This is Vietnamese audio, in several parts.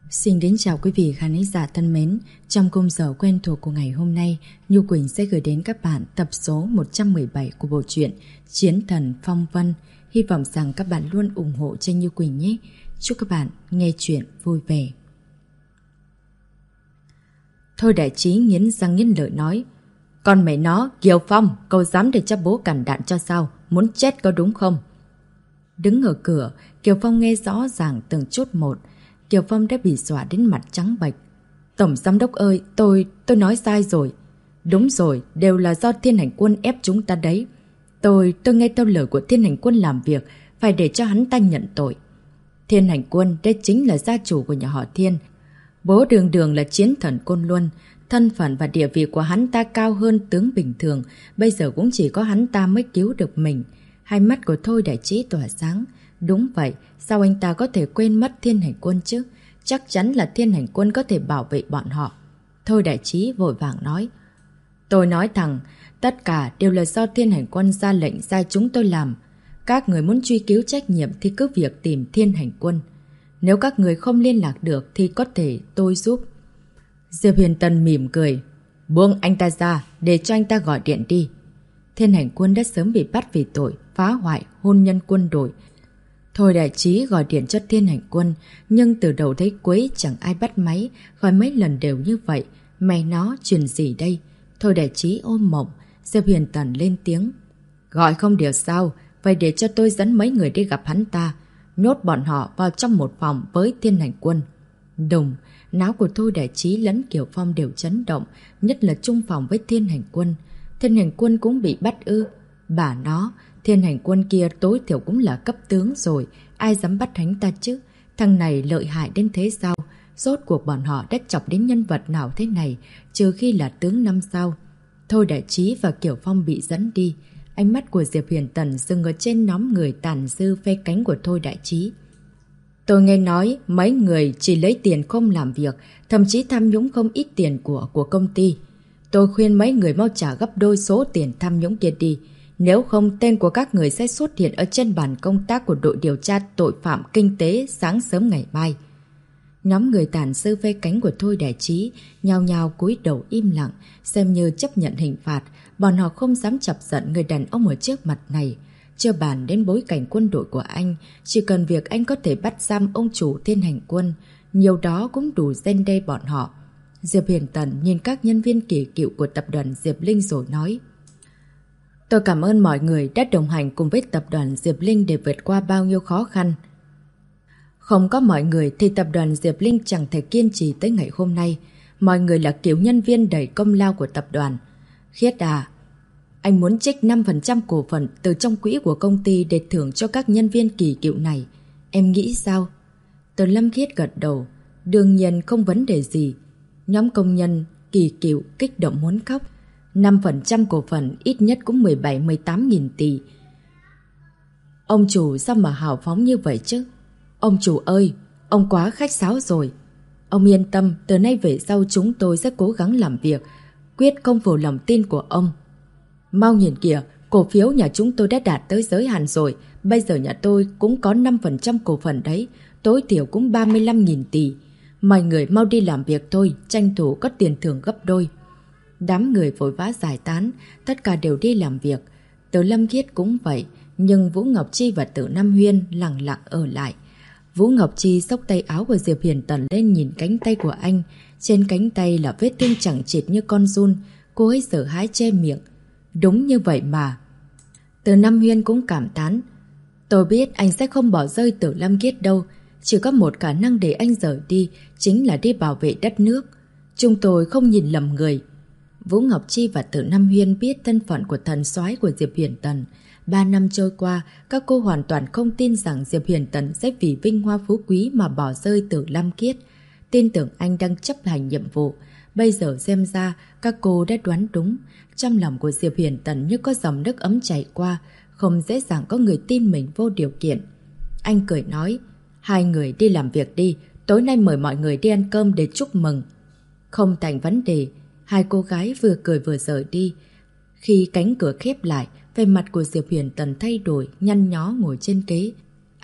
Xin đến chào quý vị khán giả thân mến. Trong khung giờ quen thuộc của ngày hôm nay, Nhu Quỳnh sẽ gửi đến các bạn tập số 117 của bộ truyện Chiến Thần Phong Vân. Hy vọng rằng các bạn luôn ủng hộ cho Nhu Quỳnh nhé. Chúc các bạn nghe chuyện vui vẻ. Thôi Đại Trí nghiến răng nghiến lợi nói: "Con mẹ nó, Kiều Phong, cậu dám để cho bố cản đạn cho sao? Muốn chết có đúng không?" Đứng ở cửa, Kiều Phong nghe rõ ràng từng chút một. Kiều Phong đã bị dọa đến mặt trắng bệch. "Tổng giám đốc ơi, tôi nói sai rồi." "Đúng rồi, đều là do Thiên Hành Quân ép chúng ta đấy. Tôi nghe theo lời của Thiên Hành Quân làm việc, phải để cho hắn ta nhận tội." Thiên Hành Quân đây chính là gia chủ của nhà họ Thiên. Bố đường đường là chiến thần Côn Luân, thân phận và địa vị của hắn ta cao hơn tướng bình thường, bây giờ cũng chỉ có hắn ta mới cứu được mình. Hai mắt của Thôi Đại Trí tỏa sáng. Đúng vậy, sao anh ta có thể quên mất Thiên Hành Quân chứ? Chắc chắn là Thiên Hành Quân có thể bảo vệ bọn họ. Thôi Đại Trí vội vàng nói: "Tôi nói thẳng, tất cả đều là do Thiên Hành Quân ra lệnh sai chúng tôi làm. Các người muốn truy cứu trách nhiệm thì cứ việc tìm Thiên Hành Quân. Nếu các người không liên lạc được thì có thể tôi giúp." Diệp Huyền Tần mỉm cười: "Buông anh ta ra, để cho anh ta gọi điện đi." Thiên Hành Quân đã sớm bị bắt vì tội phá hoại hôn nhân quân đội. Thôi Đại Trí gọi điện cho Thiên Hành Quân, nhưng từ đầu tới cuối chẳng ai bắt máy, gọi mấy lần đều như vậy. Mày nó chuyện gì đây? Thôi Đại Trí ôm mộng. Diệp Huyền Tần lên tiếng: "Gọi không được sao? Vậy để cho tôi dẫn mấy người đi gặp hắn ta, nhốt bọn họ vào trong một phòng với Thiên Hành Quân." Đùng, não của Thôi Đại Trí lẫn Kiều Phong đều chấn động, nhất là chung phòng với Thiên Hành Quân. Thiên Hành Quân cũng bị bắt ư? Bà nó, Thiên Hành Quân kia tối thiểu cũng là cấp tướng rồi, ai dám bắt hắn ta chứ? Thằng này lợi hại đến thế sao? Rốt cuộc bọn họ đã chọc đến nhân vật nào thế này, trừ khi là tướng năm sao. Thôi Đại Trí và Kiều Phong bị dẫn đi. Ánh mắt của Diệp Huyền Tần dừng ở trên nhóm người tàn dư phe cánh của Thôi Đại Trí. "Tôi nghe nói mấy người chỉ lấy tiền không làm việc, thậm chí tham nhũng không ít tiền của công ty. Tôi khuyên mấy người mau trả gấp đôi số tiền tham nhũng kia đi. Nếu không, tên của các người sẽ xuất hiện ở trên bàn công tác của đội điều tra tội phạm kinh tế sáng sớm ngày mai." Nhóm người tàn dư vây cánh của Thôi Đại Trí nhao nhao cúi đầu im lặng, xem như chấp nhận hình phạt. Bọn họ không dám chọc giận người đàn ông ở trước mặt này. Chưa bàn đến bối cảnh quân đội của anh, chỉ cần việc anh có thể bắt giam ông chủ Thiên Hành Quân, nhiều đó cũng đủ răn đe bọn họ. Diệp Huyền Tần nhìn các nhân viên kỳ cựu của tập đoàn Diệp Linh rồi nói: "Tôi cảm ơn mọi người đã đồng hành cùng với tập đoàn Diệp Linh để vượt qua bao nhiêu khó khăn. Không có mọi người thì tập đoàn Diệp Linh chẳng thể kiên trì tới ngày hôm nay. Mọi người là kiểu nhân viên đầy công lao của tập đoàn. Khiết à, anh muốn trích 5% cổ phần từ trong quỹ của công ty để thưởng cho các nhân viên kỳ cựu này. Em nghĩ sao?" Từ Lâm Khiết gật đầu. Đương nhiên không vấn đề gì. Nhóm công nhân kỳ cựu kích động muốn khóc. 5% cổ phần ít nhất cũng 17-18 nghìn tỷ. Ông chủ sao mà hào phóng như vậy chứ? Ông chủ ơi, ông quá khách sáo rồi. Ông yên tâm, từ nay về sau chúng tôi sẽ cố gắng làm việc, quyết không phụ lòng tin của ông. Mau nhìn kìa, cổ phiếu nhà chúng tôi đã đạt tới giới hạn rồi. Bây giờ nhà tôi cũng có 5% cổ phần đấy, tối thiểu cũng 35.000 tỷ. Mọi người mau đi làm việc thôi, tranh thủ có tiền thưởng gấp đôi. Đám người vội vã giải tán, tất cả đều đi làm việc. Từ Lâm Khiết cũng vậy, nhưng Vũ Ngọc Chi và Tử Nam Huyên lặng lặng ở lại. Vũ Ngọc Chi xốc tay áo của Diệp Huyền Tần lên nhìn cánh tay của anh. Trên cánh tay là vết thương chẳng chịt như con giun. Cô ấy sợ hãi che miệng. Đúng như vậy mà. Từ Nam Huyên cũng cảm thán: "Tôi biết anh sẽ không bỏ rơi Tử Lâm Khiết đâu. Chỉ có một khả năng để anh rời đi, chính là đi bảo vệ đất nước. Chúng tôi không nhìn lầm người." Vũ Ngọc Chi và Tử Nam Huyên biết thân phận của thần soái của Diệp Huyền Tần. 3 năm trôi qua, các cô hoàn toàn không tin rằng Diệp Huyền Tần sẽ vì vinh hoa phú quý mà bỏ rơi Tử Lâm Khiết. Tin tưởng anh đang chấp hành nhiệm vụ. Bây giờ xem ra, các cô đã đoán đúng. Trong lòng của Diệp Huyền Tần như có dòng nước ấm chảy qua, không dễ dàng có người tin mình vô điều kiện. Anh cười nói: "Hai người đi làm việc đi, tối nay mời mọi người đi ăn cơm để chúc mừng." Không thành vấn đề. Hai cô gái vừa cười vừa rời đi. Khi cánh cửa khép lại, vẻ mặt của Diệp Huyền Tần thay đổi, nhăn nhó ngồi trên ghế.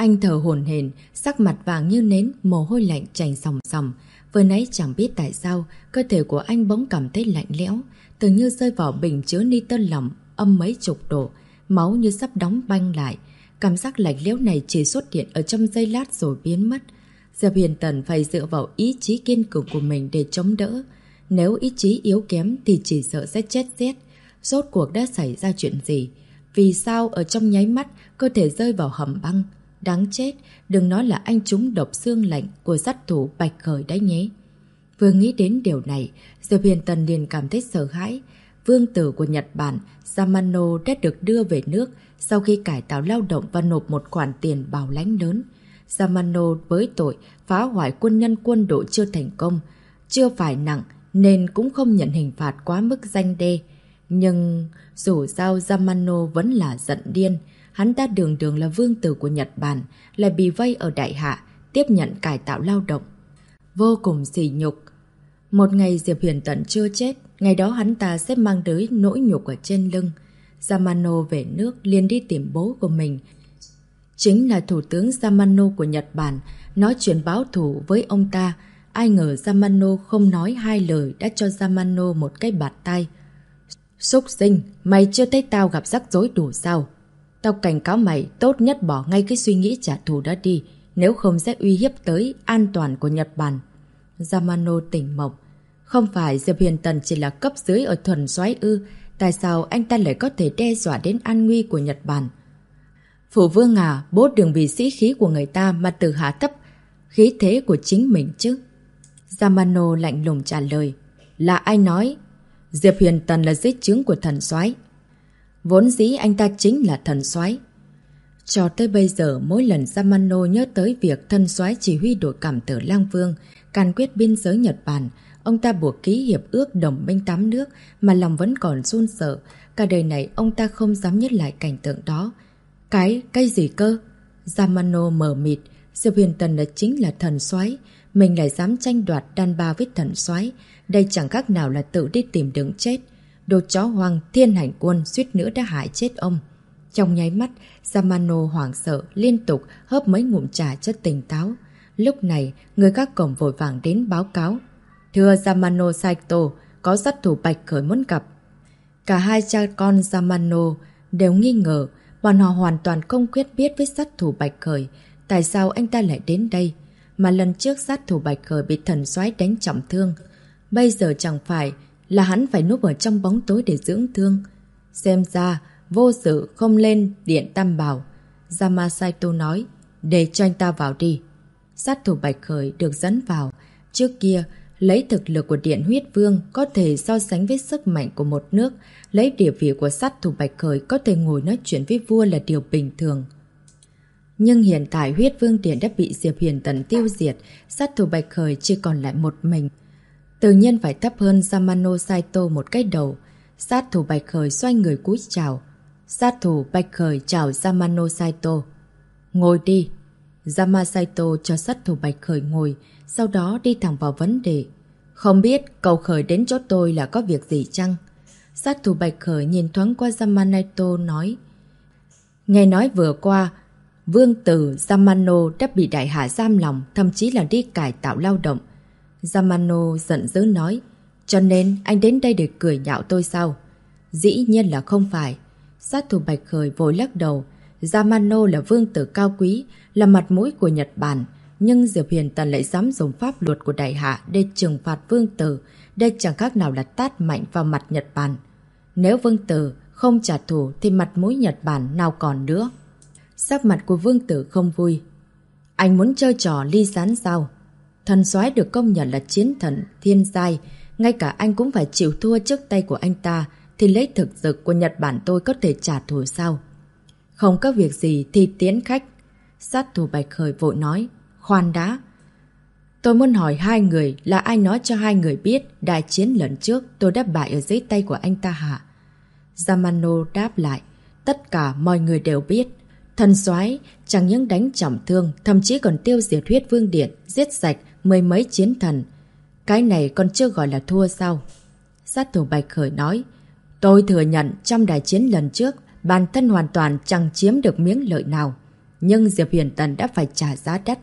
Anh thở hổn hển, sắc mặt vàng như nến, mồ hôi lạnh chảy ròng ròng. Vừa nãy chẳng biết tại sao, cơ thể của anh bỗng cảm thấy lạnh lẽo, tưởng như rơi vào bình chứa nitơ lỏng, âm mấy chục độ, máu như sắp đóng băng lại. Cảm giác lạnh lẽo này chỉ xuất hiện ở trong giây lát rồi biến mất. Diệp Huyền Tần phải dựa vào ý chí kiên cường của mình để chống đỡ. Nếu ý chí yếu kém thì chỉ sợ sẽ chết rét. Rốt cuộc đã xảy ra chuyện gì? Vì sao ở trong nháy mắt cơ thể rơi vào hầm băng? Đáng chết, đừng nói là anh trúng độc xương lạnh của sát thủ Bạch Khởi đấy nhé. Vừa nghĩ đến điều này, Diệp Huyền Tần liền cảm thấy sợ hãi. Vương tử của Nhật Bản, Yamano đã được đưa về nước sau khi cải tạo lao động và nộp một khoản tiền bảo lãnh lớn. Yamano với tội phá hoại quân nhân quân đội chưa thành công, chưa phải nặng nên cũng không nhận hình phạt quá mức răn đe. Nhưng dù sao Yamano vẫn là giận điên. Hắn ta đường đường là vương tử của Nhật Bản, lại bị vây ở Đại Hạ, tiếp nhận cải tạo lao động. Vô cùng sỉ nhục. Một ngày Diệp Huyền Tần chưa chết, ngày đó hắn ta sẽ mang tới nỗi nhục ở trên lưng. Yamano về nước liền đi tìm bố của mình. Chính là thủ tướng Yamano của Nhật Bản, nói chuyện báo thù với ông ta. Ai ngờ Yamano không nói hai lời đã cho Yamano một cái bạt tay. Súc sinh, mày chưa thấy tao gặp rắc rối đủ sao? Tao cảnh cáo mày tốt nhất bỏ ngay cái suy nghĩ trả thù đó đi, nếu không sẽ uy hiếp tới an toàn của Nhật Bản. Yamano tỉnh mộng. Không phải Diệp Huyền Tần chỉ là cấp dưới ở thuần soái ư? Tại sao anh ta lại có thể đe dọa đến an nguy của Nhật Bản? Phụ vương à, bố đừng vì sĩ khí của người ta mà tự hạ thấp khí thế của chính mình chứ. Yamano lạnh lùng trả lời. Là ai nói? Diệp Huyền Tần là dưới trướng của thần soái. Vốn dĩ anh ta chính là thần soái. Cho tới bây giờ, mỗi lần Yamano nhớ tới việc thần soái chỉ huy đội cảm tử Lang Vương, càn quyết biên giới Nhật Bản, ông ta buộc ký hiệp ước đồng minh 8 nước mà lòng vẫn còn run sợ. Cả đời này ông ta không dám nhớ lại cảnh tượng đó. Cái gì cơ? Yamano mờ mịt. Diệp Huyền Tần là chính là thần soái, mình lại dám tranh đoạt đàn bà với thần soái, đây chẳng khác nào là tự đi tìm đường chết. Đồ chó hoang thiên hành quân suýt nữa đã hại chết ông. Trong nháy mắt, Yamano hoảng sợ liên tục hớp mấy ngụm trà cho tỉnh táo. Lúc này, người gác cổng vội vàng đến báo cáo. Thưa Yamano Saito, có sát thủ Bạch Khởi muốn gặp. Cả hai cha con Yamano đều nghi ngờ, bọn họ hoàn toàn không quen biết với sát thủ Bạch Khởi. Tại sao anh ta lại đến đây? Mà lần trước sát thủ Bạch Khởi bị thần soái đánh trọng thương. Bây giờ chẳng phải là hắn phải núp ở trong bóng tối để dưỡng thương. Xem ra, vô sự không lên điện Tam Bảo. Yamasaito nói, để cho anh ta vào đi. Sát thủ Bạch Khởi được dẫn vào. Trước kia, lấy thực lực của Điện Huyết Vương có thể so sánh với sức mạnh của một nước. Lấy địa vị của sát thủ Bạch Khởi có thể ngồi nói chuyện với vua là điều bình thường. Nhưng hiện tại Huyết Vương Điện đã bị Diệp Huyền Tần tiêu diệt, sát thủ Bạch Khởi chỉ còn lại một mình. Tự nhiên phải thấp hơn Yamano Saito một cái đầu. Sát thủ Bạch Khởi xoay người cúi chào. Sát thủ Bạch Khởi chào Yamano Saito. Ngồi đi. Yamasaito cho sát thủ Bạch Khởi ngồi, sau đó đi thẳng vào vấn đề. Không biết cậu Khởi đến chỗ tôi là có việc gì chăng? Sát thủ Bạch Khởi nhìn thoáng qua Yamasaito nói. Nghe nói vừa qua, vương tử Yamano đã bị Đại Hạ giam lòng, thậm chí là đi cải tạo lao động. Yamano giận dữ nói, cho nên anh đến đây để cười nhạo tôi sao? Dĩ nhiên là không phải. Sát thủ Bạch Khởi vội lắc đầu. Yamano là vương tử cao quý, là mặt mũi của Nhật Bản, nhưng Diệp Huyền Tần lại dám dùng pháp luật của Đại Hạ để trừng phạt vương tử. Đây chẳng khác nào là tát mạnh vào mặt Nhật Bản. Nếu vương tử không trả thù thì mặt mũi Nhật Bản nào còn nữa. Sắc mặt của vương tử không vui. Anh muốn chơi trò ly gián sao? Thần soái được công nhận là chiến thần thiên giai, ngay cả anh cũng phải chịu thua trước tay của anh ta, thì lấy thực lực của Nhật Bản tôi có thể trả thù sao? Không có việc gì thì tiến khách. Sát thủ Bạch Khởi vội nói. Khoan đã. Tôi muốn hỏi hai người là ai nói cho hai người biết đại chiến lần trước tôi đã bại ở dưới tay của anh ta hả? Yamano đáp lại. Tất cả mọi người đều biết. Thần soái chẳng những đánh trọng thương, thậm chí còn tiêu diệt Huyết Vương Điện, giết sạch mười mấy chiến thần. Cái này còn chưa gọi là thua sao? Sát thủ Bạch Khởi nói. Tôi thừa nhận trong đại chiến lần trước, bản thân hoàn toàn chẳng chiếm được miếng lợi nào. nhưng Diệp Huyền Tần đã phải trả giá đắt.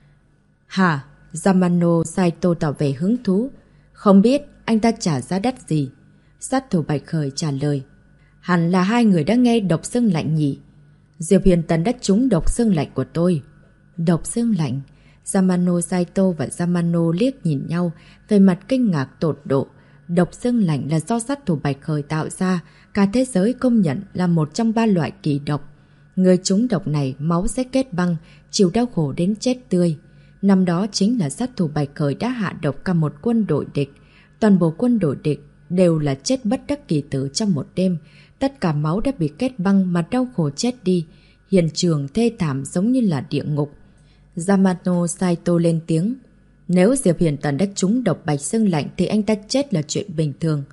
Hả? Yamano Saito tỏ vẻ hứng thú. Không biết anh ta trả giá đắt gì? Sát thủ Bạch Khởi trả lời. Hẳn là hai người đã nghe độc xương lạnh nhỉ? Diệp Huyền Tần đã trúng độc xương lạnh của tôi. Độc xương lạnh? Yamano Saito và Yamano liếc nhìn nhau, về mặt kinh ngạc tột độ. Độc xương lạnh là do sát thủ Bạch Khởi tạo ra, cả thế giới công nhận là một trong 3 loại kỳ độc. Người trúng độc này máu sẽ kết băng, chịu đau khổ đến chết tươi. Năm đó chính là sát thủ Bạch Khởi đã hạ độc cả một quân đội địch. Toàn bộ quân đội địch đều là chết bất đắc kỳ tử trong một đêm. Tất cả máu đã bị kết băng mà đau khổ chết đi. Hiện trường thê thảm giống như là địa ngục. Yamano Saito lên tiếng. Nếu Diệp Huyền Tần đã trúng độc bạch xương lạnh thì anh ta chết là chuyện bình thường.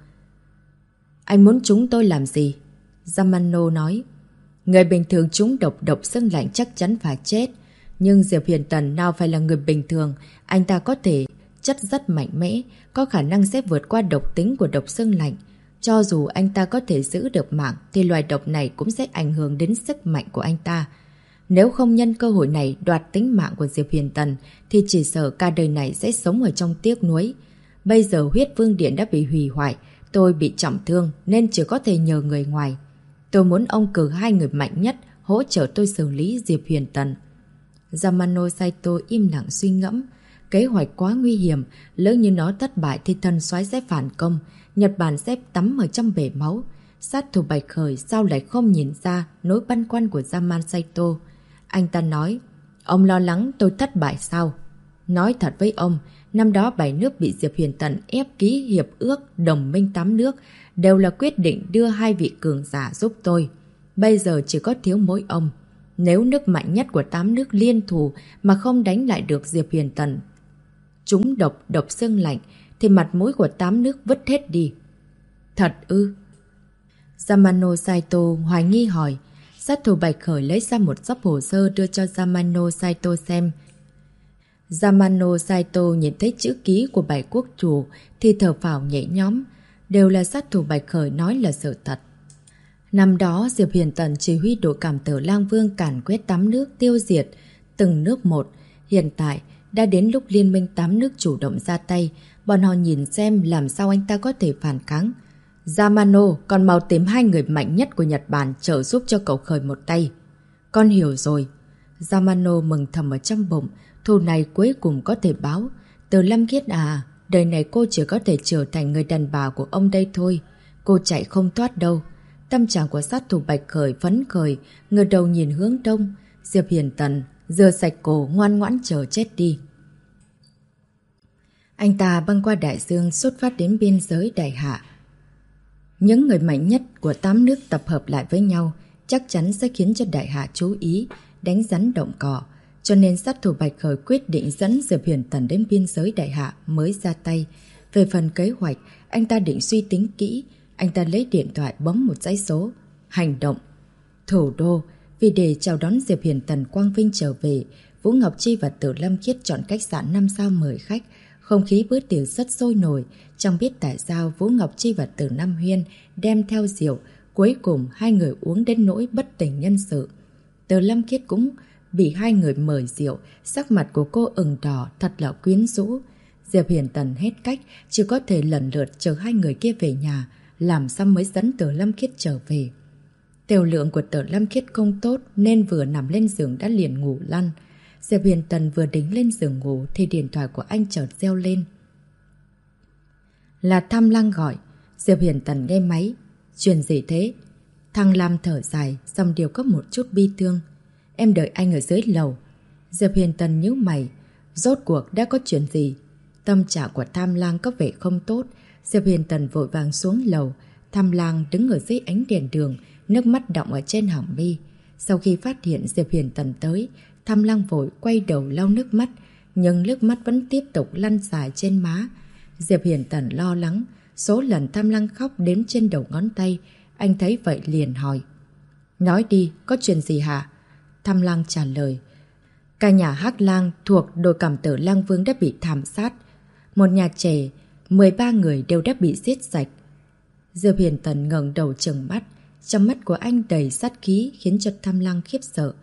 Anh muốn chúng tôi làm gì? Yamano nói. Người bình thường trúng độc xương lạnh chắc chắn phải chết. Nhưng Diệp Huyền Tần nào phải là người bình thường. Anh ta có thể chất rất mạnh mẽ, có khả năng sẽ vượt qua độc tính của độc xương lạnh. Cho dù anh ta có thể giữ được mạng thì loài độc này cũng sẽ ảnh hưởng đến sức mạnh của anh ta. Nếu không nhân cơ hội này đoạt tính mạng của Diệp Huyền Tần thì chỉ sợ cả đời này sẽ sống ở trong tiếc nuối. Bây giờ huyết vương điện đã bị hủy hoại, tôi bị trọng thương nên chỉ có thể nhờ người ngoài. Tôi muốn ông cử 2 người mạnh nhất hỗ trợ tôi xử lý Diệp Huyền Tần. Yamano Saito im lặng suy ngẫm. Kế hoạch quá nguy hiểm, lỡ như nó thất bại thì thần soái sẽ phản công, Nhật Bản sẽ tắm ở trong bể máu. Sát thủ Bạch Khởi sao lại không nhìn ra nỗi băn khoăn của Yamano Saito. Anh ta nói, ông lo lắng tôi thất bại sao? Nói thật với ông, năm đó 7 nước bị Diệp Huyền Tần ép ký hiệp ước đồng minh 8 nước đều là quyết định đưa 2 vị cường giả giúp tôi. Bây giờ chỉ có thiếu mỗi ông. Nếu nước mạnh nhất của 8 nước liên thủ mà không đánh lại được Diệp Huyền Tần trúng độc xương lạnh thì mặt mũi của 8 nước vứt hết đi. Thật ư? Yamano Saito hoài nghi hỏi. Sát thủ Bạch Khởi lấy ra một xấp hồ sơ đưa cho Yamano Saito xem. Yamano Saito nhìn thấy chữ ký của 7 quốc chủ thì thở phào nhẹ nhõm. Đều là sát thủ Bạch Khởi nói là sự thật. Năm đó Diệp Huyền Tần chỉ huy đội cảm tử Lang Vương càn quét 8 nước tiêu diệt từng nước một. Hiện tại đã đến lúc liên minh 8 nước chủ động ra tay. Bọn họ nhìn xem làm sao anh ta có thể phản kháng. Yamano còn mau tìm 2 người mạnh nhất của Nhật Bản trợ giúp cho cậu Khởi một tay. Con hiểu rồi. Yamano mừng thầm ở trong bụng. Thù này cuối cùng có thể báo. Từ Lâm Khiết à, đời này cô chỉ có thể trở thành người đàn bà của ông đây thôi. Cô chạy không thoát đâu. Tâm trạng của sát thủ Bạch Khởi phấn khởi, ngửa đầu nhìn hướng đông. Diệp Huyền Tần rửa sạch cổ ngoan ngoãn chờ chết đi. Anh ta băng qua đại dương xuất phát đến biên giới Đại Hạ. Những người mạnh nhất của 8 nước tập hợp lại với nhau chắc chắn sẽ khiến cho Đại Hạ chú ý, đánh rắn động cỏ. Cho nên sát thủ Bạch Khởi quyết định dẫn Diệp Huyền Tần đến biên giới Đại Hạ mới ra tay. Về phần kế hoạch, anh ta định suy tính kỹ. Anh ta lấy điện thoại bấm một dãy số. Hành động. Thủ đô. Vì để chào đón Diệp Huyền Tần quang vinh trở về, Vũ Ngọc Chi và Tử Lâm Khiết chọn khách sạn 5 sao mời khách. Không khí bữa tiệc rất sôi nổi. Chẳng biết tại sao Vũ Ngọc Chi và Tử Nam Huyên đem theo rượu. Cuối cùng 2 người uống đến nỗi bất tỉnh nhân sự. Tử Lâm Khiết cũng bị 2 người mời rượu. Sắc mặt của cô ửng đỏ thật là quyến rũ. Diệp Huyền Tần hết cách, chỉ có thể lần lượt chờ 2 người kia về nhà. Làm sao mới dẫn Tử Lâm Khiết trở về. Tiểu lượng của Tử Lâm Khiết không tốt nên vừa nằm lên giường đã liền ngủ lăn. Diệp Huyền Tần vừa đính lên giường ngủ thì điện thoại của anh chợt reo lên. Là Tham Lang gọi. Diệp Huyền Tần nghe máy. Chuyện gì thế? Thăng Lam thở dài, xong điều có một chút bi thương. Em đợi anh ở dưới lầu. Diệp Huyền Tần nhíu mày. Rốt cuộc đã có chuyện gì? Tâm trạng của Tham Lang có vẻ không tốt. Diệp Huyền Tần vội vàng xuống lầu. Tham Lang đứng ở dưới ánh đèn đường, nước mắt đọng ở trên họng mi. Sau khi phát hiện Diệp Huyền Tần tới, Tham Lang vội quay đầu lau nước mắt, nhưng nước mắt vẫn tiếp tục lăn dài trên má. Diệp Huyền Tần lo lắng, số lần Tham Lang khóc đếm trên đầu ngón tay. Anh thấy vậy liền hỏi. Nói đi, có chuyện gì hả? Tham Lang trả lời. Cả nhà Hắc Lang thuộc đội cảm tử Lang Vương đã bị thảm sát. Một nhà trẻ, 13 người đều đã bị giết sạch. Diệp Huyền Tần ngẩng đầu trừng mắt. Trong mắt của anh đầy sát khí khiến cho Tham Lang khiếp sợ.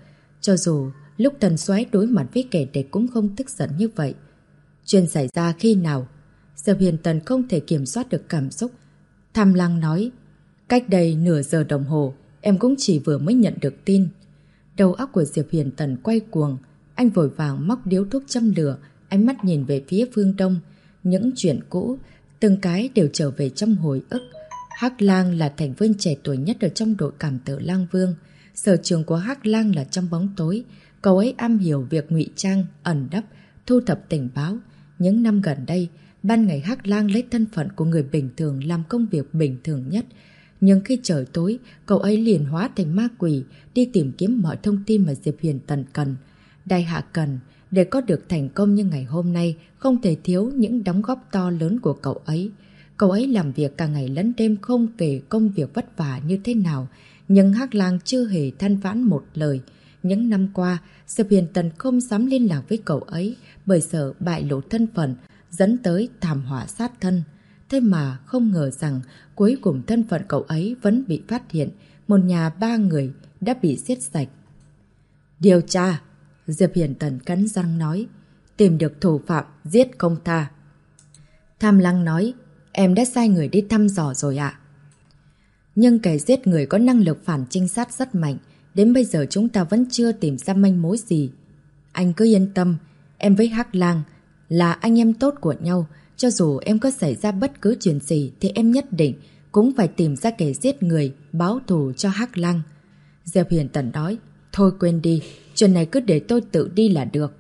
Cho dù lúc Tần Soái đối mặt với kẻ địch cũng không tức giận như vậy. Chuyện xảy ra khi nào? Diệp Huyền Tần không thể kiểm soát được cảm xúc. Tham Lang nói, cách đây nửa giờ đồng hồ, em cũng chỉ vừa mới nhận được tin. Đầu óc của Diệp Huyền Tần quay cuồng. Anh vội vàng móc điếu thuốc châm lửa, ánh mắt nhìn về phía phương Đông. Những chuyện cũ, từng cái đều trở về trong hồi ức. Hắc Lang là thành viên trẻ tuổi nhất ở trong đội cảm tử Lang Vương. Sở trường của Hắc Lang là trong bóng tối. Cậu ấy am hiểu việc ngụy trang, ẩn nấp, thu thập tình báo. Những năm gần đây, ban ngày Hắc Lang lấy thân phận của người bình thường làm công việc bình thường nhất. Nhưng khi trời tối, cậu ấy liền hóa thành ma quỷ, đi tìm kiếm mọi thông tin mà Diệp Huyền Tần cần. Đại hạ cần, để có được thành công như ngày hôm nay, không thể thiếu những đóng góp to lớn của cậu ấy. Cậu ấy làm việc cả ngày lẫn đêm không kể công việc vất vả như thế nào, nhưng Hắc Lang chưa hề than vãn một lời. Những năm qua, Diệp Huyền Tần không dám liên lạc với cậu ấy bởi sợ bại lộ thân phận, dẫn tới thảm họa sát thân. Thế mà không ngờ rằng cuối cùng thân phận cậu ấy vẫn bị phát hiện, một nhà 3 người đã bị giết sạch. Điều tra, Diệp Huyền Tần cắn răng nói, tìm được thủ phạm, giết không tha. Tham Lang nói, em đã sai người đi thăm dò rồi ạ. Nhưng kẻ giết người có năng lực phản trinh sát rất mạnh, đến bây giờ chúng ta vẫn chưa tìm ra manh mối gì. Anh cứ yên tâm, em với Hắc Lang là anh em tốt của nhau. Cho dù em có xảy ra bất cứ chuyện gì thì em nhất định cũng phải tìm ra kẻ giết người, báo thù cho Hắc Lang. Diệp Huyền Tần nói, thôi quên đi, chuyện này cứ để tôi tự đi là được.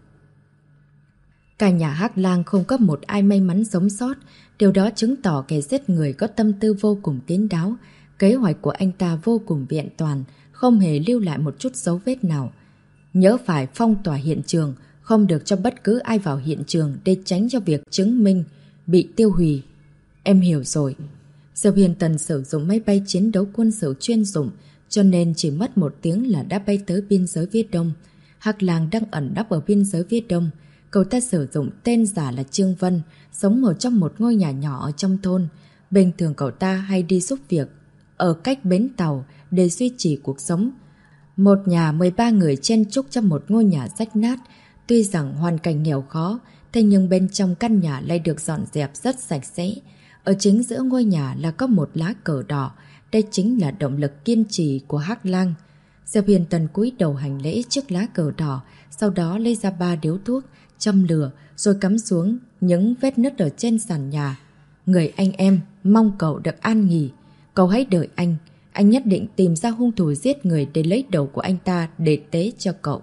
Cả nhà Hắc Lang không có một ai may mắn sống sót, điều đó chứng tỏ kẻ giết người có tâm tư vô cùng kín đáo. Kế hoạch của anh ta vô cùng vẹn toàn, không hề lưu lại một chút dấu vết nào. Nhớ phải phong tỏa hiện trường, không được cho bất cứ ai vào hiện trường để tránh cho việc chứng minh bị tiêu hủy. Em hiểu rồi. Diệp Huyền Tần sử dụng máy bay chiến đấu quân sự chuyên dụng, cho nên chỉ mất 1 tiếng là đã bay tới biên giới phía đông. Hắc Lang đang ẩn nấp ở biên giới phía đông. Cậu ta sử dụng tên giả là Trương Vân, sống ở trong một ngôi nhà nhỏ ở trong thôn. Bình thường cậu ta hay đi giúp việc ở cách bến tàu để duy trì cuộc sống. Một nhà 13 người chen chúc trong một ngôi nhà rách nát. Tuy rằng hoàn cảnh nghèo khó, thế nhưng bên trong căn nhà lại được dọn dẹp rất sạch sẽ. Ở chính giữa ngôi nhà là có một lá cờ đỏ. Đây chính là động lực kiên trì của Hắc Lang. Diệp Huyền Tần cúi đầu hành lễ trước lá cờ đỏ, sau đó lấy ra 3 điếu thuốc, châm lửa, rồi cắm xuống những vết nứt ở trên sàn nhà. Người anh em, mong cậu được an nghỉ. Cậu hãy đợi anh nhất định tìm ra hung thủ giết người để lấy đầu của anh ta để tế cho cậu.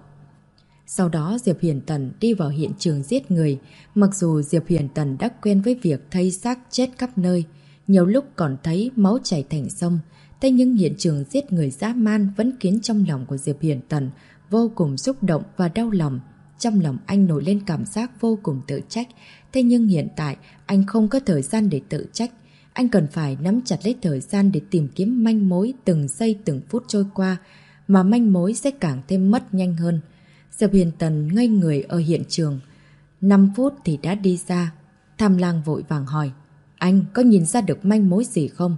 Sau đó Diệp Huyền Tần đi vào hiện trường giết người. Mặc dù Diệp Huyền Tần đã quen với việc thấy xác chết khắp nơi, nhiều lúc còn thấy máu chảy thành sông, thế nhưng hiện trường giết người dã man vẫn khiến trong lòng của Diệp Huyền Tần vô cùng xúc động và đau lòng. Trong lòng anh nổi lên cảm giác vô cùng tự trách, thế nhưng hiện tại anh không có thời gian để tự trách. Anh cần phải nắm chặt lấy thời gian để tìm kiếm manh mối từng giây từng phút trôi qua, mà manh mối sẽ càng thêm mất nhanh hơn. Diệp Huyền Tần ngây người ở hiện trường. 5 phút thì đã đi ra. Tham Lang vội vàng hỏi, anh có nhìn ra được manh mối gì không?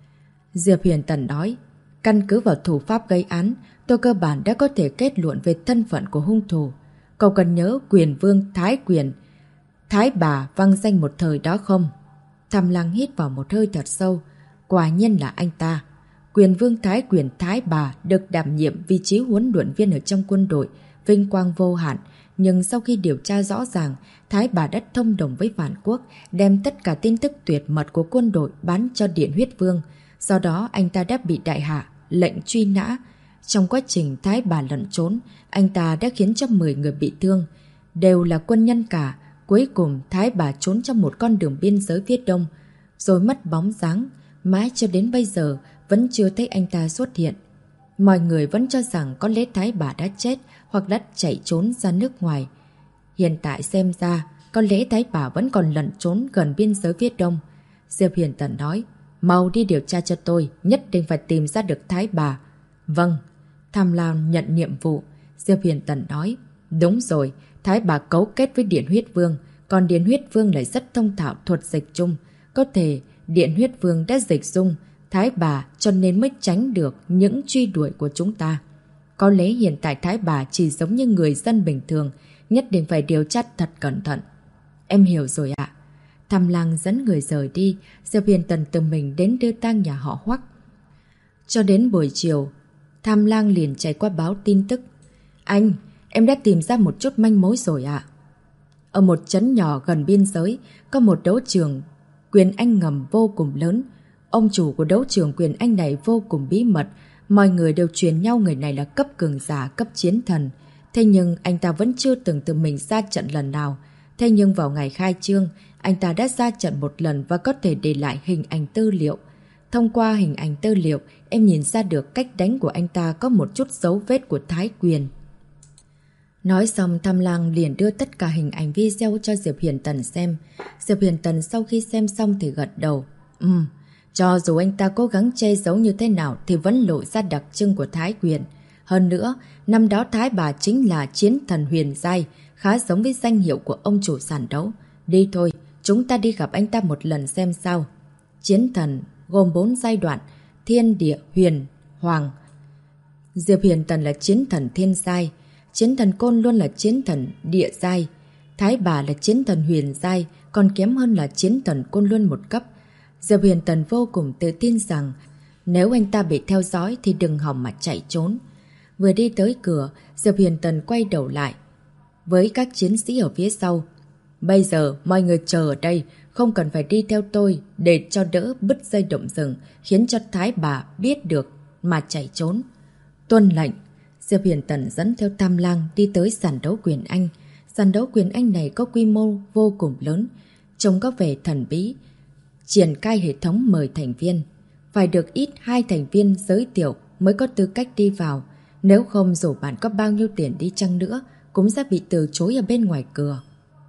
Diệp Huyền Tần nói, căn cứ vào thủ pháp gây án, tôi cơ bản đã có thể kết luận về thân phận của hung thủ. Cậu cần nhớ Quyền Vương Thái Quyền, Thái Bà vang danh một thời đó không? Tham Lang hít vào một hơi thật sâu. Quả nhiên là anh ta. Quyền Vương Thái Quyền Thái Bà được đảm nhiệm vị trí huấn luyện viên ở trong quân đội, vinh quang vô hạn. Nhưng sau khi điều tra rõ ràng, Thái Bà đã thông đồng với Vạn Quốc, đem tất cả tin tức tuyệt mật của quân đội bán cho Điện Huyết Vương. Do đó anh ta đã bị đại hạ lệnh truy nã. Trong quá trình Thái Bà lẩn trốn, anh ta đã khiến cho 10 người bị thương, đều là quân nhân cả. Cuối cùng Thái Bà trốn trong một con đường biên giới phía đông, rồi mất bóng dáng. Mãi cho đến bây giờ vẫn chưa thấy anh ta xuất hiện. Mọi người vẫn cho rằng có lẽ Thái Bà đã chết hoặc đã chạy trốn ra nước ngoài. Hiện tại xem ra có lẽ Thái Bà vẫn còn lẩn trốn gần biên giới phía đông. Diệp Huyền Tần nói, mau đi điều tra cho tôi, nhất định phải tìm ra được Thái Bà. Vâng. Tham Lang nhận nhiệm vụ. Diệp Huyền Tần nói, đúng rồi, Thái Bà cấu kết với Điện Huyết Vương, còn Điện Huyết Vương lại rất thông thạo thuật dịch chung. Có thể Điện Huyết Vương đã dịch dung Thái Bà cho nên mới tránh được những truy đuổi của chúng ta. Có lẽ hiện tại Thái bà chỉ giống như người dân bình thường, nhất định phải điều tra thật cẩn thận. Em hiểu rồi ạ. Tham Lang dẫn người rời đi, Diệp Huyền Tần tự mình đến đưa tang nhà họ Hoắc. Cho đến buổi chiều, Tham Lang liền chạy qua báo tin tức. Anh, em đã tìm ra một chút manh mối rồi ạ. Ở một trấn nhỏ gần biên giới, có một đấu trường quyền Anh ngầm vô cùng lớn. Ông chủ của đấu trường quyền Anh này vô cùng bí mật, mọi người đều truyền nhau người này là cấp cường giả, cấp chiến thần. Thế nhưng anh ta vẫn chưa từng tự mình ra trận lần nào. Thế nhưng vào ngày khai trương, anh ta đã ra trận một lần và có thể để lại hình ảnh tư liệu. Thông qua hình ảnh tư liệu, em nhìn ra được cách đánh của anh ta có một chút dấu vết của Thái quyền. Nói xong, Tham Lang liền đưa tất cả hình ảnh video cho Diệp Huyền Tần xem. Diệp Huyền Tần sau khi xem xong thì gật đầu. Cho dù anh ta cố gắng che giấu như thế nào thì vẫn lộ ra đặc trưng của Thái quyền. Hơn nữa, năm đó Thái bà chính là chiến thần huyền giai, khá giống với danh hiệu của ông chủ sàn đấu. Đi thôi, chúng ta đi gặp anh ta một lần xem sao. Chiến thần gồm 4 giai đoạn: thiên, địa, huyền, hoàng. Diệp Huyền Tần là chiến thần thiên giai, chiến thần Côn luôn là chiến thần địa giai, Thái bà là chiến thần huyền giai, còn kém hơn là chiến thần Côn luôn một cấp. Diệp Huyền Tần vô cùng tự tin rằng nếu anh ta bị theo dõi thì đừng hòng mà chạy trốn. Vừa đi tới cửa, Diệp Huyền Tần quay đầu lại với các chiến sĩ ở phía sau. Bây giờ mọi người chờ ở đây, không cần phải đi theo tôi để cho đỡ bứt dây động rừng, khiến cho Thái bà biết được mà chạy trốn. Tuân lệnh. Diệp Huyền Tần dẫn theo Tham Lang đi tới sàn đấu quyền Anh. Sàn đấu quyền Anh này có quy mô vô cùng lớn, trông có vẻ thần bí. Triển khai hệ thống mời thành viên, phải được ít 2 thành viên giới thiệu mới có tư cách đi vào. Nếu không dù bạn có bao nhiêu tiền đi chăng nữa cũng sẽ bị từ chối ở bên ngoài cửa.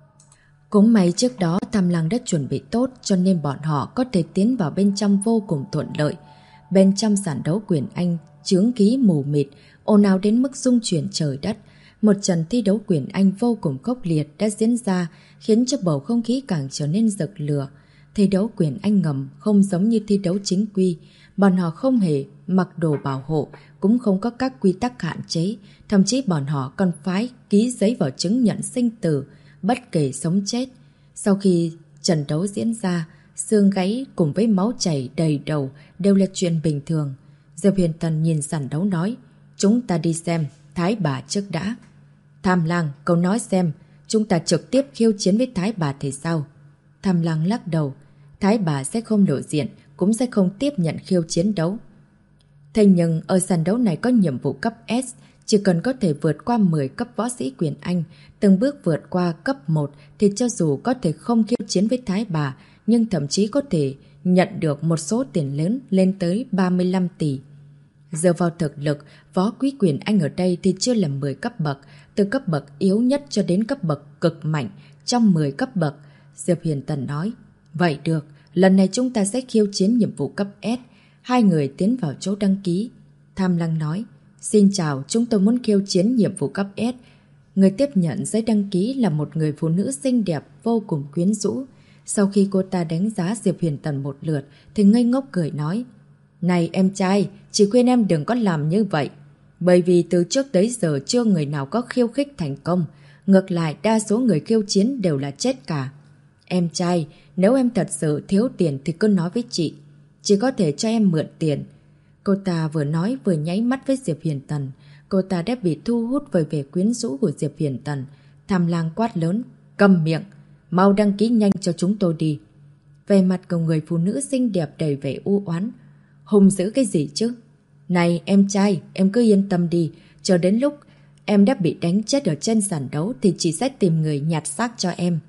Cũng may trước đó Tham Lang đã chuẩn bị tốt cho nên bọn họ có thể tiến vào bên trong vô cùng thuận lợi. Bên trong sàn đấu quyền Anh chướng khí mù mịt, ồn ào đến mức rung chuyển trời đất. Một trận thi đấu quyền Anh vô cùng khốc liệt đã diễn ra, khiến cho bầu không khí càng trở nên rực lửa. Thi đấu quyền Anh ngầm không giống như thi đấu chính quy, bọn họ không hề mặc đồ bảo hộ, cũng không có các quy tắc hạn chế, thậm chí bọn họ còn phái ký giấy vào chứng nhận sinh tử, bất kể sống chết. Sau khi trận đấu diễn ra, xương gãy cùng với máu chảy đầy đầu đều là chuyện bình thường. Diệp Huyền Tần nhìn sàn đấu nói, chúng ta đi xem Thái bà trước đã. Tham Lang, cậu nói xem, chúng ta trực tiếp khiêu chiến với Thái bà thì sao? Tham Lang lắc đầu, Thái bà sẽ không lộ diện, cũng sẽ không tiếp nhận khiêu chiến đấu. Thế nhưng ở sàn đấu này có nhiệm vụ cấp S, chỉ cần có thể vượt qua 10 cấp võ sĩ quyền Anh, từng bước vượt qua cấp 1 thì cho dù có thể không khiêu chiến với Thái bà, nhưng thậm chí có thể nhận được một số tiền lớn lên tới 35 tỷ. Dựa vào thực lực, võ quý quyền Anh ở đây thì chưa là 10 cấp bậc, từ cấp bậc yếu nhất cho đến cấp bậc cực mạnh trong 10 cấp bậc. Diệp Huyền Tần nói, vậy được, lần này chúng ta sẽ khiêu chiến nhiệm vụ cấp S. Hai người tiến vào chỗ đăng ký. Tham Lang nói, xin chào, chúng tôi muốn khiêu chiến nhiệm vụ cấp S. Người tiếp nhận giấy đăng ký là một người phụ nữ xinh đẹp vô cùng quyến rũ. Sau khi cô ta đánh giá Diệp Huyền Tần một lượt thì ngây ngốc cười nói, này em trai, chỉ khuyên em đừng có làm như vậy. Bởi vì từ trước tới giờ chưa người nào có khiêu khích thành công. Ngược lại đa số người khiêu chiến đều là chết cả. Em trai, nếu em thật sự thiếu tiền thì cứ nói với chị. Chị có thể cho em mượn tiền. Cô ta vừa nói vừa nháy mắt với Diệp Huyền Tần. Cô ta đã bị thu hút bởi vẻ quyến rũ của Diệp Huyền Tần. Tham Lang quát lớn, cầm miệng, mau đăng ký nhanh cho chúng tôi đi. Về mặt của người phụ nữ xinh đẹp đầy vẻ u oán. Hùng dữ cái gì chứ? Này em trai, em cứ yên tâm đi. Chờ đến lúc em đã bị đánh chết ở trên sàn đấu thì chị sẽ tìm người nhặt xác cho em.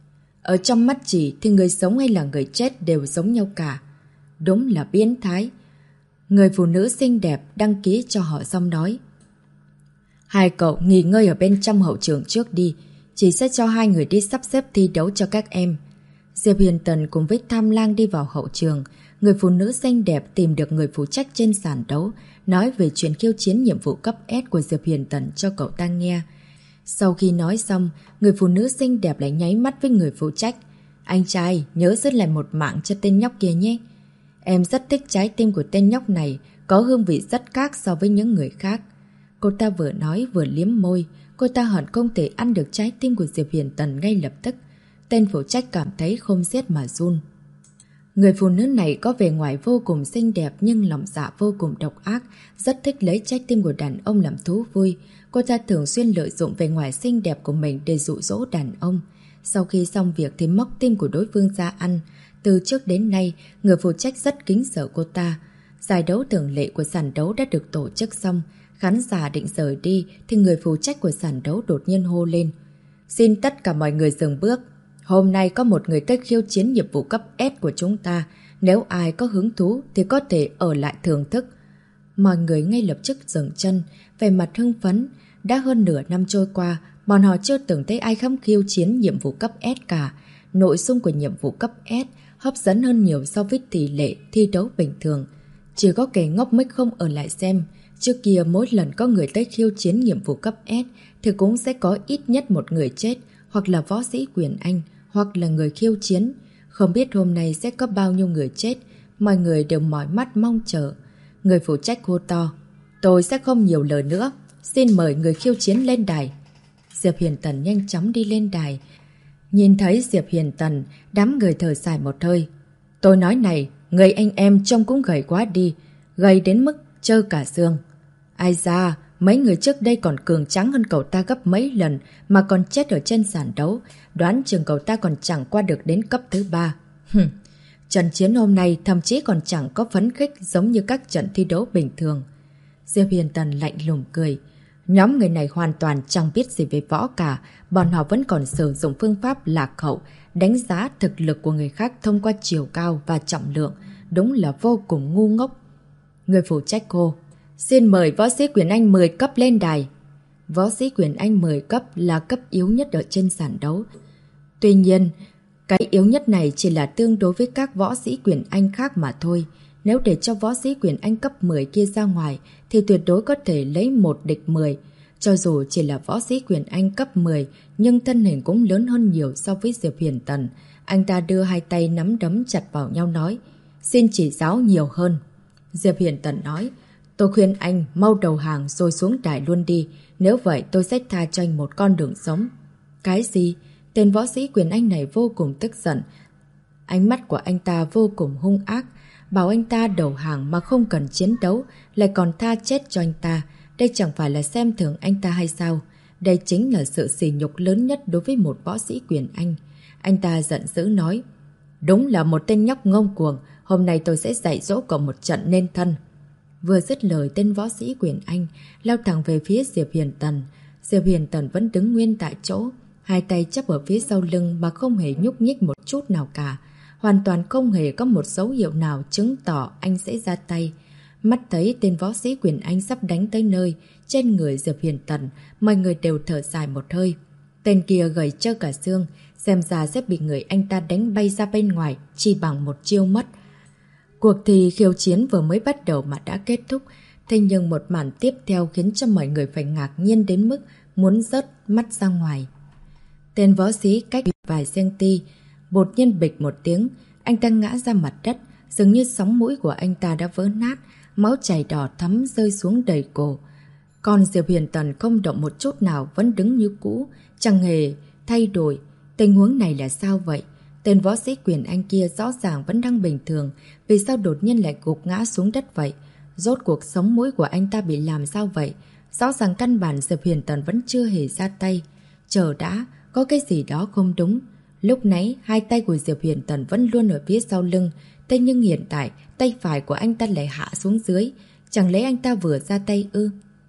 Ở trong mắt chị thì người sống hay là người chết đều giống nhau cả. Đúng là biến thái. Người phụ nữ xinh đẹp đăng ký cho họ xong nói, hai cậu nghỉ ngơi ở bên trong hậu trường trước đi. Chị sẽ cho hai người đi sắp xếp thi đấu cho các em. Diệp Huyền Tần cùng với Tham Lang đi vào hậu trường. Người phụ nữ xinh đẹp tìm được người phụ trách trên sàn đấu, nói về chuyện khiêu chiến nhiệm vụ cấp S của Diệp Huyền Tần cho cậu ta nghe. Sau khi nói xong, người phụ nữ xinh đẹp lại nháy mắt với người phụ trách. Anh trai, nhớ giữ lại một mạng cho tên nhóc kia nhé. Em rất thích trái tim của tên nhóc này, có hương vị rất khác so với những người khác. Cô ta vừa nói vừa liếm môi. Cô ta hận không thể ăn được trái tim của Diệp Hiền Tần ngay lập tức. Tên phụ trách cảm thấy không xiết mà run. Người phụ nữ này có vẻ ngoài vô cùng xinh đẹp nhưng lòng dạ vô cùng độc ác, rất thích lấy trái tim của đàn ông làm thú vui. Cô ta thường xuyên lợi dụng vẻ ngoài xinh đẹp của mình để dụ dỗ đàn ông. Sau khi xong việc thì móc tim của đối phương ra ăn. Từ trước đến nay, người phụ trách rất kính sợ cô ta. Giải đấu thường lệ của sàn đấu đã được tổ chức xong. Khán giả định rời đi thì người phụ trách của sàn đấu đột nhiên hô lên. Xin tất cả mọi người dừng bước. Hôm nay có một người tới khiêu chiến nhiệm vụ cấp S của chúng ta. Nếu ai có hứng thú thì có thể ở lại thưởng thức. Mọi người ngay lập tức dừng chân, vẻ mặt hưng phấn. Đã hơn nửa năm trôi qua, bọn họ chưa từng thấy ai khám khiêu chiến nhiệm vụ cấp S cả. Nội dung của nhiệm vụ cấp S hấp dẫn hơn nhiều so với tỷ lệ thi đấu bình thường. Chỉ có kẻ ngốc nghếch không ở lại xem. Trước kia mỗi lần có người tới khiêu chiến nhiệm vụ cấp S thì cũng sẽ có ít nhất một người chết, hoặc là võ sĩ quyền Anh, hoặc là người khiêu chiến. Không biết hôm nay sẽ có bao nhiêu người chết, mọi người đều mỏi mắt mong chờ. Người phụ trách hô to. Tôi sẽ không nhiều lời nữa. Xin mời người khiêu chiến lên đài. Diệp Hiền Tần nhanh chóng đi lên đài. Nhìn thấy Diệp Hiền Tần, đám người thở dài một hơi. Tôi nói này, người anh em trông cũng gầy quá đi, gầy đến mức trơ cả xương. Ai da, mấy người trước đây còn cường tráng hơn cậu ta gấp mấy lần mà còn chết ở trên sàn đấu. Đoán chừng cậu ta còn chẳng qua được đến cấp thứ 3. Trận chiến hôm nay thậm chí còn chẳng có phấn khích giống như các trận thi đấu bình thường. Diệp Hiền Tần lạnh lùng cười. Nhóm người này hoàn toàn chẳng biết gì về võ cả. Bọn họ vẫn còn sử dụng phương pháp lạc hậu, đánh giá thực lực của người khác thông qua chiều cao và trọng lượng. Đúng là vô cùng ngu ngốc. Người phụ trách cô. Xin mời võ sĩ quyền Anh 10 cấp lên đài. Võ sĩ quyền Anh 10 cấp là cấp yếu nhất ở trên sàn đấu. Tuy nhiên, cái yếu nhất này chỉ là tương đối với các võ sĩ quyền Anh khác mà thôi. Nếu để cho võ sĩ quyền Anh cấp 10 kia ra ngoài thì tuyệt đối có thể lấy 1 địch 10. Cho dù chỉ là võ sĩ quyền Anh cấp 10 nhưng thân hình cũng lớn hơn nhiều so với Diệp Hiền Tần. Anh ta đưa hai tay nắm đấm chặt vào nhau nói. Xin chỉ giáo nhiều hơn. Diệp Hiền Tần nói. Tôi khuyên anh mau đầu hàng rồi xuống đài luôn đi. Nếu vậy tôi sẽ tha cho anh một con đường sống. Cái gì? Tên võ sĩ quyền Anh này vô cùng tức giận. Ánh mắt của anh ta vô cùng hung ác. Bảo anh ta đầu hàng mà không cần chiến đấu, lại còn tha chết cho anh ta. Đây chẳng phải là xem thường anh ta hay sao? Đây chính là sự sỉ nhục lớn nhất đối với một võ sĩ quyền Anh. Anh ta giận dữ nói. Đúng là một tên nhóc ngông cuồng. Hôm nay tôi sẽ dạy dỗ cậu một trận nên thân. Vừa dứt lời, tên võ sĩ quyền Anh lao thẳng về phía Diệp Hiền Tần. Diệp Hiền Tần vẫn đứng nguyên tại chỗ, hai tay chắp ở phía sau lưng mà không hề nhúc nhích một chút nào cả. Hoàn toàn không hề có một dấu hiệu nào chứng tỏ anh sẽ ra tay. Mắt thấy tên võ sĩ quyền Anh sắp đánh tới nơi, trên người Diệp Hiền Tần, mọi người đều thở dài một hơi. Tên kia gầy trơ cả xương, xem ra sẽ bị người anh ta đánh bay ra bên ngoài chỉ bằng một chiêu mất. Cuộc thi khiêu chiến vừa mới bắt đầu mà đã kết thúc, thế nhưng một màn tiếp theo khiến cho mọi người phải ngạc nhiên đến mức muốn rớt mắt ra ngoài. Tên võ sĩ cách vài cm, đột nhiên bịch một tiếng, anh ta ngã ra mặt đất, dường như sóng mũi của anh ta đã vỡ nát, máu chảy đỏ thắm rơi xuống đầy cổ. Còn Diệp Hiền Tần không động một chút nào, vẫn đứng như cũ, chẳng hề thay đổi. Tình huống này là sao vậy? Tên võ sĩ quyền Anh kia rõ ràng vẫn đang bình thường, vì sao đột nhiên lại gục ngã xuống đất vậy? Rốt cuộc sống mũi của anh ta bị làm sao vậy? Rõ ràng căn bản Diệp Hiền Tần vẫn chưa hề ra tay. Chờ đã, có cái gì đó không đúng. Lúc nãy, hai tay của Diệp Hiền Tần vẫn luôn ở phía sau lưng, thế nhưng hiện tại, tay phải của anh ta lại hạ xuống dưới. Chẳng lẽ anh ta vừa ra tay ư?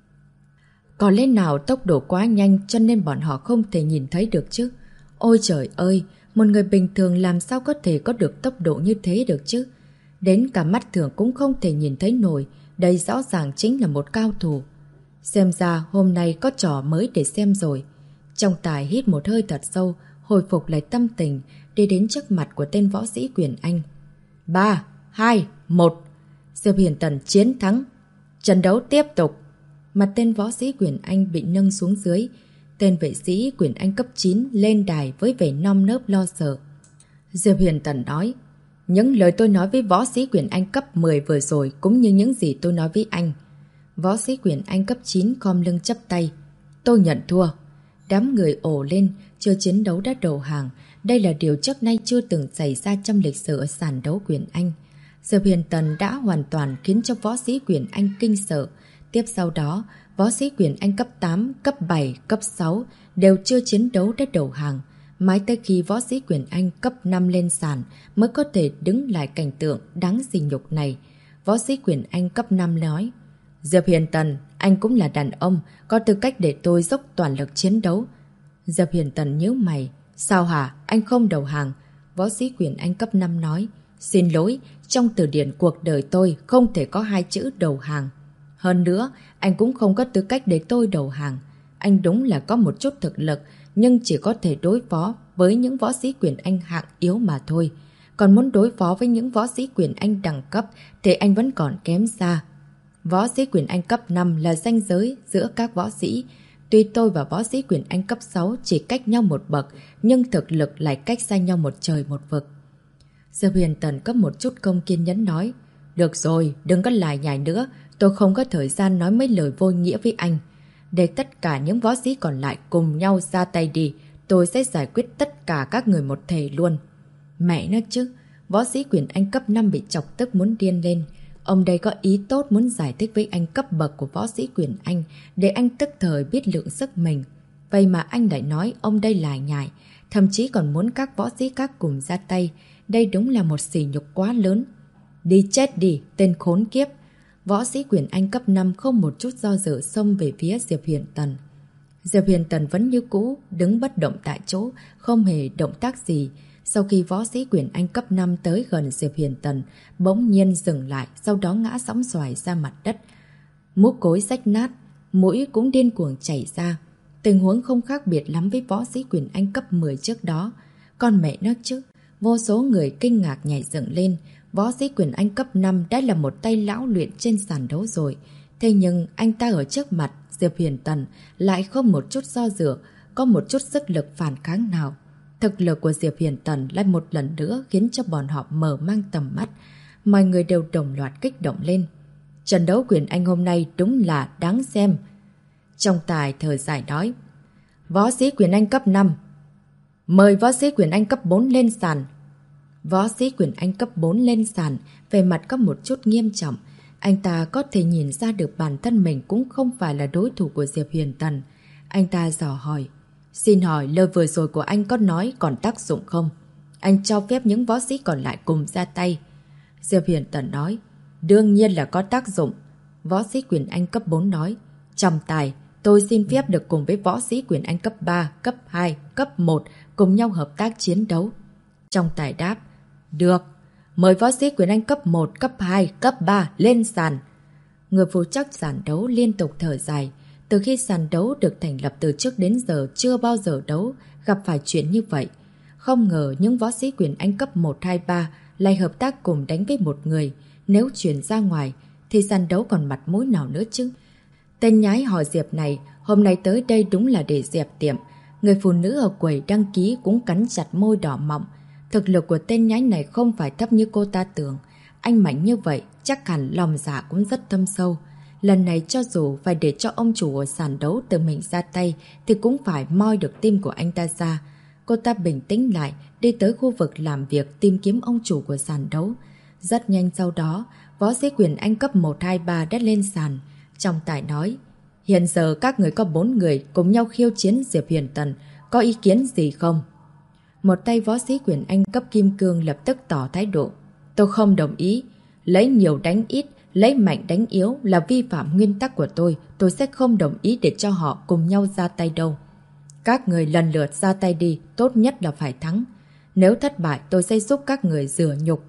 Có lẽ nào tốc độ quá nhanh cho nên bọn họ không thể nhìn thấy được chứ? Ôi trời ơi! Một người bình thường làm sao có thể có được tốc độ như thế được chứ? Đến cả mắt thường cũng không thể nhìn thấy nổi. Đây rõ ràng chính là một cao thủ. Xem ra hôm nay có trò mới để xem rồi. Trọng Tài hít một hơi thật sâu, hồi phục lại tâm tình, đi đến trước mặt của tên võ sĩ quyền Anh. 3, 2, 1. Diệp Hiền Tần chiến thắng. Trận đấu tiếp tục. Mặt tên võ sĩ quyền Anh bị nâng xuống dưới. Tên vệ sĩ quyền Anh cấp 9 lên đài với vẻ non nớp lo sợ. Diệp Hiền Tần nói, những lời tôi nói với võ sĩ quyền Anh cấp 10 vừa rồi cũng như những gì tôi nói với anh. Võ sĩ Quyền Anh cấp 9 khom lưng chắp tay. Tôi nhận thua. Đám người ồ lên, chưa chiến đấu đã đầu hàng. Đây là điều trước nay chưa từng xảy ra trong lịch sử ở sàn đấu Quyền Anh. Diệp Huyền Tần đã hoàn toàn khiến cho võ sĩ Quyền Anh kinh sợ. Tiếp sau đó, võ sĩ Quyền Anh cấp 8, cấp 7, cấp 6 đều chưa chiến đấu đã đầu hàng. Mãi tới khi võ sĩ Quyền Anh cấp 5 lên sàn mới có thể đứng lại cảnh tượng đáng sỉ nhục này. Võ sĩ Quyền Anh cấp 5 nói: Diệp Huyền Tần, anh cũng là đàn ông, có tư cách để tôi dốc toàn lực chiến đấu. Diệp Huyền Tần nhíu mày. Sao hả? Anh không đầu hàng. Võ sĩ Quyền Anh cấp 5 nói: Xin lỗi, trong từ điển cuộc đời tôi không thể có hai chữ đầu hàng. Hơn nữa, anh cũng không có tư cách để tôi đầu hàng. Anh đúng là có một chút thực lực, nhưng chỉ có thể đối phó với những võ sĩ Quyền Anh hạng yếu mà thôi. Còn muốn đối phó với những võ sĩ Quyền Anh đẳng cấp thì anh vẫn còn kém xa. Võ sĩ Quyền Anh cấp 5 là ranh giới giữa các võ sĩ. Tuy tôi và võ sĩ Quyền Anh cấp 6 chỉ cách nhau một bậc, nhưng thực lực lại cách xa nhau một trời một vực. Diệp Huyền Tần có một chút không kiên nhẫn nói: Được rồi, đừng có lải nhải nữa, tôi không có thời gian nói mấy lời vô nghĩa với anh. Để tất cả những võ sĩ còn lại cùng nhau ra tay đi, tôi sẽ giải quyết tất cả các người một thể luôn. Mẹ nó chứ, võ sĩ Quyền Anh cấp 5 bị chọc tức muốn điên lên. Ông đây có ý tốt muốn giải thích với anh cấp bậc của võ sĩ Quyền Anh để anh tức thời biết lượng sức mình. Vậy mà anh lại nói ông đây lải nhải, thậm chí còn muốn các võ sĩ khác cùng ra tay. Đây đúng là một sỉ nhục quá lớn. Đi chết đi, tên khốn kiếp. Võ sĩ Quyền Anh cấp 5 không một chút do dự xông về phía Diệp Huyền Tần. Diệp Huyền Tần vẫn như cũ, đứng bất động tại chỗ, không hề động tác gì. Sau khi võ sĩ Quyền Anh cấp 5 tới gần Diệp Huyền Tần, bỗng nhiên dừng lại, sau đó ngã sóng xoài ra mặt đất. Mũ cối rách nát, mũi cũng điên cuồng chảy ra. Tình huống không khác biệt lắm với võ sĩ Quyền Anh cấp 10 trước đó. Con mẹ nó chứ, vô số người kinh ngạc nhảy dựng lên. Võ sĩ Quyền Anh cấp 5 đã là một tay lão luyện trên sàn đấu rồi. Thế nhưng anh ta ở trước mặt Diệp Huyền Tần lại không một chút do dự, có một chút sức lực phản kháng nào. Thực lực của Diệp Huyền Tần lại một lần nữa khiến cho bọn họ mở mang tầm mắt. Mọi người đều đồng loạt kích động lên. Trận đấu Quyền Anh hôm nay đúng là đáng xem. Trong tài thở dài nói: Võ sĩ Quyền Anh cấp 5, mời võ sĩ Quyền Anh cấp 4 lên sàn. Võ sĩ Quyền Anh cấp 4 lên sàn, về mặt có một chút nghiêm trọng. Anh ta có thể nhìn ra được bản thân mình cũng không phải là đối thủ của Diệp Huyền Tần. Anh ta dò hỏi: Xin hỏi lời vừa rồi của anh có nói còn tác dụng không? Anh cho phép những võ sĩ còn lại cùng ra tay. Diệp Huyền Tần nói: Đương nhiên là có tác dụng. Võ sĩ Quyền Anh cấp 4 nói: Trong tài, tôi xin phép được cùng với võ sĩ Quyền Anh cấp 3, cấp 2, cấp 1 cùng nhau hợp tác chiến đấu. Trong tài đáp: Được, mời võ sĩ Quyền Anh cấp 1, cấp 2, cấp 3 lên sàn. Người phụ trách sàn đấu liên tục thở dài. Từ khi sàn đấu được thành lập từ trước đến giờ chưa bao giờ đấu gặp phải chuyện như vậy. Không ngờ những võ sĩ Quyền Anh cấp 1, 2, 3 lại hợp tác cùng đánh với một người. Nếu chuyển ra ngoài thì sàn đấu còn mặt mũi nào nữa chứ? Tên nhái họ Diệp này hôm nay tới đây đúng là để dẹp tiệm. Người phụ nữ ở quầy đăng ký cũng cắn chặt môi đỏ mọng. Thực lực của tên nhái này không phải thấp như cô ta tưởng. Anh mạnh như vậy chắc hẳn lòng dạ cũng rất thâm sâu. Lần này cho dù phải để cho ông chủ ở sàn đấu tự mình ra tay thì cũng phải moi được tim của anh ta ra. Cô ta bình tĩnh lại, đi tới khu vực làm việc tìm kiếm ông chủ của sàn đấu. Rất nhanh sau đó, võ sĩ Quyền Anh cấp 1, 2, 3 đã lên sàn. Trong tài nói: Hiện giờ các người có 4 người cùng nhau khiêu chiến Diệp Huyền Tần, có ý kiến gì không? Một tay võ sĩ Quyền Anh cấp kim cương lập tức tỏ thái độ: Tôi không đồng ý. Lấy nhiều đánh ít, lấy mạnh đánh yếu là vi phạm nguyên tắc của tôi sẽ không đồng ý để cho họ cùng nhau ra tay đâu. Các người lần lượt ra tay đi, tốt nhất là phải thắng. Nếu thất bại tôi sẽ giúp các người rửa nhục.